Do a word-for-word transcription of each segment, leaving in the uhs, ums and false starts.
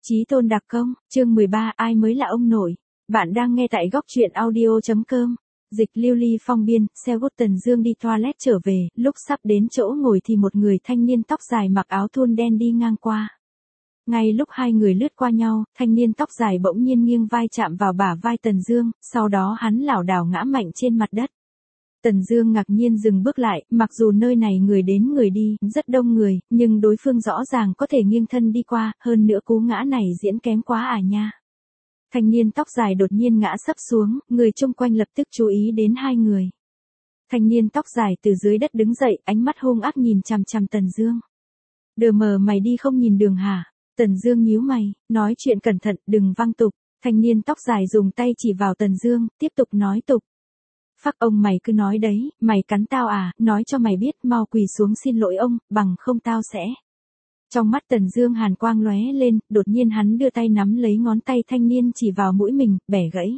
Chí Tôn đặc công, chương mười ba, ai mới là ông nội? Bạn đang nghe tại góc truyện audio.com. Dịch Lưu Ly Phong biên, xe gốt Tần Dương đi toilet trở về, lúc sắp đến chỗ ngồi thì một người thanh niên tóc dài mặc áo thun đen đi ngang qua. Ngay lúc hai người lướt qua nhau, thanh niên tóc dài bỗng nhiên nghiêng vai chạm vào bả vai Tần Dương, sau đó hắn lảo đảo ngã mạnh trên mặt đất. Tần Dương ngạc nhiên dừng bước lại, mặc dù nơi này người đến người đi, rất đông người, nhưng đối phương rõ ràng có thể nghiêng thân đi qua, hơn nữa cú ngã này diễn kém quá à nha. Thanh niên tóc dài đột nhiên ngã sấp xuống, người chung quanh lập tức chú ý đến hai người. Thanh niên tóc dài từ dưới đất đứng dậy, ánh mắt hung ác nhìn chằm chằm Tần Dương. Đờ mờ mày đi không nhìn đường hả? Tần Dương nhíu mày, nói chuyện cẩn thận, đừng văng tục. Thanh niên tóc dài dùng tay chỉ vào Tần Dương, tiếp tục nói tục. Phắc ông mày cứ nói đấy, mày cắn tao à, nói cho mày biết, mau quỳ xuống xin lỗi ông, bằng không tao sẽ. Trong mắt Tần Dương hàn quang lóe lên, đột nhiên hắn đưa tay nắm lấy ngón tay thanh niên chỉ vào mũi mình, bẻ gãy.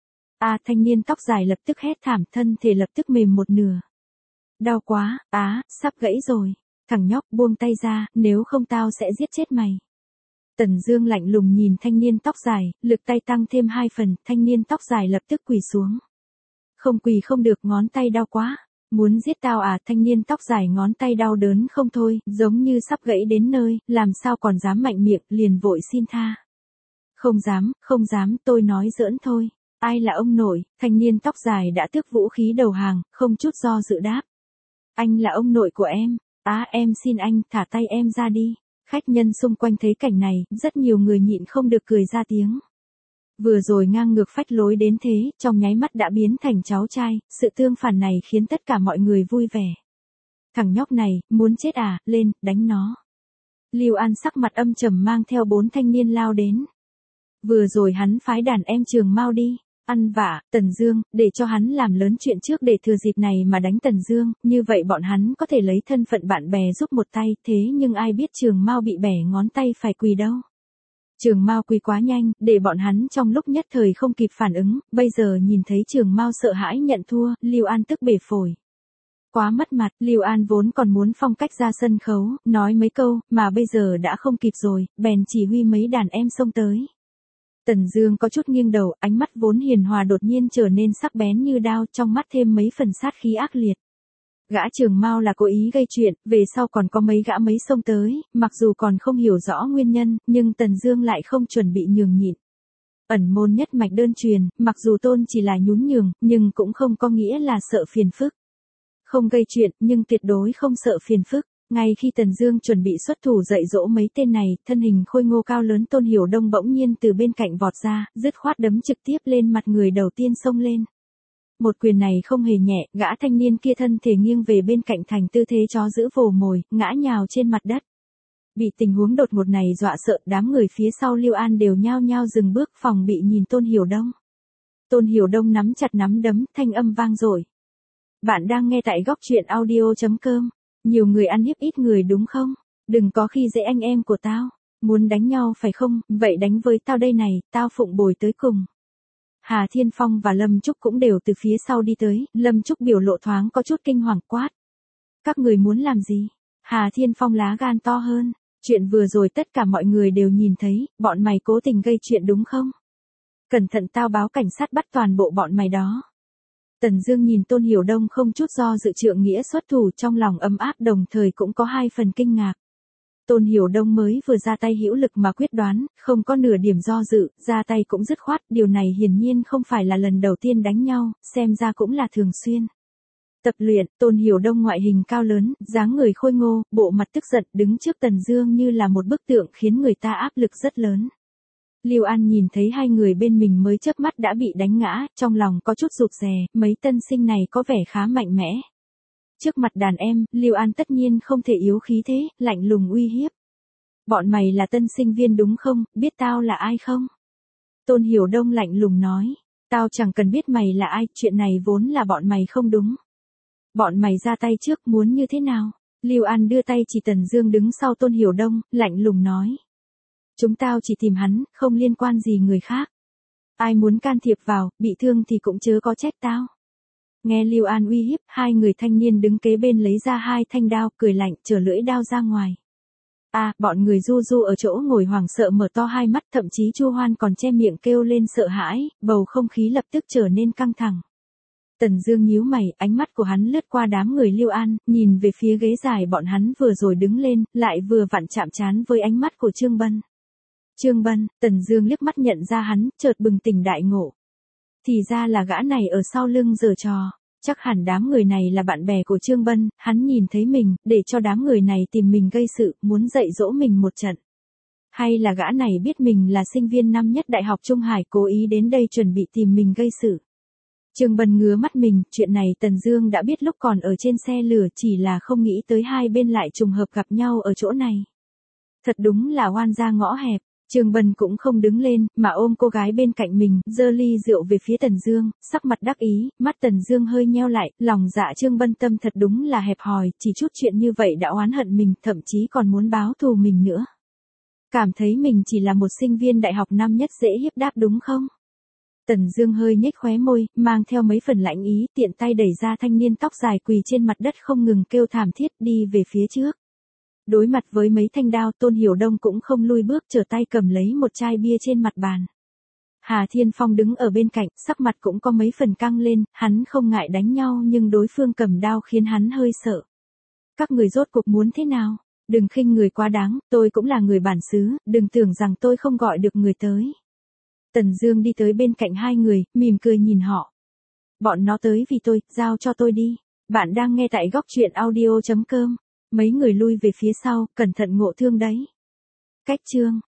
A à, thanh niên tóc dài lập tức hét thảm, thân thể lập tức mềm một nửa. Đau quá, á, sắp gãy rồi. Thằng nhóc buông tay ra, nếu không tao sẽ giết chết mày. Tần Dương lạnh lùng nhìn thanh niên tóc dài, lực tay tăng thêm hai phần, thanh niên tóc dài lập tức quỳ xuống. Không quỳ không được, ngón tay đau quá. Muốn giết tao à? Thanh niên tóc dài ngón tay đau đớn không thôi, giống như sắp gãy đến nơi, làm sao còn dám mạnh miệng, liền vội xin tha. Không dám, không dám, tôi nói giỡn thôi. Ai là ông nội? Thanh niên tóc dài đã tước vũ khí đầu hàng, không chút do dự đáp. Anh là ông nội của em. Á à, em xin anh, thả tay em ra đi. Khách nhân xung quanh thấy cảnh này, rất nhiều người nhịn không được cười ra tiếng. Vừa rồi ngang ngược phách lối đến thế, trong nháy mắt đã biến thành cháu trai, sự tương phản này khiến tất cả mọi người vui vẻ. Thằng nhóc này, muốn chết à, lên, đánh nó. Lưu An sắc mặt âm trầm mang theo bốn thanh niên lao đến. Vừa rồi hắn phái đàn em Trường Mao đi, ăn vạ, Tần Dương, để cho hắn làm lớn chuyện trước để thừa dịp này mà đánh Tần Dương, như vậy bọn hắn có thể lấy thân phận bạn bè giúp một tay, thế nhưng ai biết Trường Mao bị bẻ ngón tay phải quỳ đâu. Trường Mao quỳ quá nhanh, để bọn hắn trong lúc nhất thời không kịp phản ứng, bây giờ nhìn thấy Trường Mao sợ hãi nhận thua, Lưu An tức bể phổi. Quá mất mặt, Lưu An vốn còn muốn phong cách ra sân khấu, nói mấy câu, mà bây giờ đã không kịp rồi, bèn chỉ huy mấy đàn em xông tới. Tần Dương có chút nghiêng đầu, ánh mắt vốn hiền hòa đột nhiên trở nên sắc bén như đao, trong mắt thêm mấy phần sát khí ác liệt. Gã Trường Mao là cố ý gây chuyện, về sau còn có mấy gã mấy xông tới, mặc dù còn không hiểu rõ nguyên nhân, nhưng Tần Dương lại không chuẩn bị nhường nhịn. Ẩn môn nhất mạch đơn truyền, mặc dù tôn chỉ là nhún nhường, nhưng cũng không có nghĩa là sợ phiền phức. Không gây chuyện, nhưng tuyệt đối không sợ phiền phức. Ngay khi Tần Dương chuẩn bị xuất thủ dạy dỗ mấy tên này, thân hình khôi ngô cao lớn Tôn Hiểu Đông bỗng nhiên từ bên cạnh vọt ra, dứt khoát đấm trực tiếp lên mặt người đầu tiên xông lên. Một quyền này không hề nhẹ, gã thanh niên kia thân thể nghiêng về bên cạnh thành tư thế chó giữ vồ mồi, ngã nhào trên mặt đất. Bị tình huống đột ngột này dọa sợ, đám người phía sau Lưu An đều nhao nhao dừng bước phòng bị nhìn Tôn Hiểu Đông. Tôn Hiểu Đông nắm chặt nắm đấm, thanh âm vang dội. Bạn đang nghe tại góc truyện audio.com. Nhiều người ăn hiếp ít người đúng không? Đừng có khi dễ anh em của tao. Muốn đánh nhau phải không? Vậy đánh với tao đây này, tao phụng bồi tới cùng. Hà Thiên Phong và Lâm Trúc cũng đều từ phía sau đi tới, Lâm Trúc biểu lộ thoáng có chút kinh hoàng quát. Các người muốn làm gì? Hà Thiên Phong lá gan to hơn. Chuyện vừa rồi tất cả mọi người đều nhìn thấy, bọn mày cố tình gây chuyện đúng không? Cẩn thận tao báo cảnh sát bắt toàn bộ bọn mày đó. Tần Dương nhìn Tôn Hiểu Đông không chút do dự trượng nghĩa xuất thủ, trong lòng ấm áp đồng thời cũng có hai phần kinh ngạc. Tôn Hiểu Đông mới vừa ra tay hữu lực mà quyết đoán, không có nửa điểm do dự, ra tay cũng dứt khoát, điều này hiển nhiên không phải là lần đầu tiên đánh nhau, xem ra cũng là thường xuyên. Tập luyện, Tôn Hiểu Đông ngoại hình cao lớn, dáng người khôi ngô, bộ mặt tức giận, đứng trước Tần Dương như là một bức tượng khiến người ta áp lực rất lớn. Lưu An nhìn thấy hai người bên mình mới chớp mắt đã bị đánh ngã, trong lòng có chút rụt rè, mấy tân sinh này có vẻ khá mạnh mẽ. Trước mặt đàn em, Lưu An tất nhiên không thể yếu khí thế, lạnh lùng uy hiếp. Bọn mày là tân sinh viên đúng không, biết tao là ai không? Tôn Hiểu Đông lạnh lùng nói, tao chẳng cần biết mày là ai, chuyện này vốn là bọn mày không đúng. Bọn mày ra tay trước muốn như thế nào? Lưu An đưa tay chỉ Tần Dương đứng sau Tôn Hiểu Đông, lạnh lùng nói. Chúng tao chỉ tìm hắn, không liên quan gì người khác. Ai muốn can thiệp vào, bị thương thì cũng chớ có trách tao. Nghe Lưu An uy hiếp, hai người thanh niên đứng kế bên lấy ra hai thanh đao, cười lạnh, chở lưỡi đao ra ngoài. À, bọn người Du Du ở chỗ ngồi hoảng sợ mở to hai mắt, thậm chí Chu Hoan còn che miệng kêu lên sợ hãi, bầu không khí lập tức trở nên căng thẳng. Tần Dương nhíu mày, ánh mắt của hắn lướt qua đám người Lưu An, nhìn về phía ghế dài bọn hắn vừa rồi đứng lên, lại vừa vặn chạm trán với ánh mắt của Trương Bân. Trương Bân, Tần Dương liếc mắt nhận ra hắn, chợt bừng tỉnh đại ngộ. Thì ra là gã này ở sau lưng giở trò, chắc hẳn đám người này là bạn bè của Trương Bân, hắn nhìn thấy mình, để cho đám người này tìm mình gây sự, muốn dạy dỗ mình một trận. Hay là gã này biết mình là sinh viên năm nhất Đại học Trung Hải cố ý đến đây chuẩn bị tìm mình gây sự. Trương Bân ngứa mắt mình, chuyện này Tần Dương đã biết lúc còn ở trên xe lửa, chỉ là không nghĩ tới hai bên lại trùng hợp gặp nhau ở chỗ này. Thật đúng là oan gia ngõ hẹp. Trương Bân cũng không đứng lên, mà ôm cô gái bên cạnh mình, giơ ly rượu về phía Tần Dương, sắc mặt đắc ý, mắt Tần Dương hơi nheo lại, lòng dạ Trương Bân tâm thật đúng là hẹp hòi, chỉ chút chuyện như vậy đã oán hận mình, thậm chí còn muốn báo thù mình nữa. Cảm thấy mình chỉ là một sinh viên đại học năm nhất dễ hiếp đáp đúng không? Tần Dương hơi nhếch khóe môi, mang theo mấy phần lạnh ý, tiện tay đẩy ra thanh niên tóc dài quỳ trên mặt đất không ngừng kêu thảm thiết, đi về phía trước. Đối mặt với mấy thanh đao, Tôn Hiểu Đông cũng không lui bước, trở tay cầm lấy một chai bia trên mặt bàn. Hà Thiên Phong đứng ở bên cạnh, sắc mặt cũng có mấy phần căng lên, hắn không ngại đánh nhau nhưng đối phương cầm đao khiến hắn hơi sợ. Các người rốt cuộc muốn thế nào? Đừng khinh người quá đáng, tôi cũng là người bản xứ, đừng tưởng rằng tôi không gọi được người tới. Tần Dương đi tới bên cạnh hai người, mỉm cười nhìn họ. Bọn nó tới vì tôi, giao cho tôi đi. Bạn đang nghe tại góc truyện audio chấm com. Mấy người lui về phía sau, cẩn thận ngộ thương đấy. Cách chương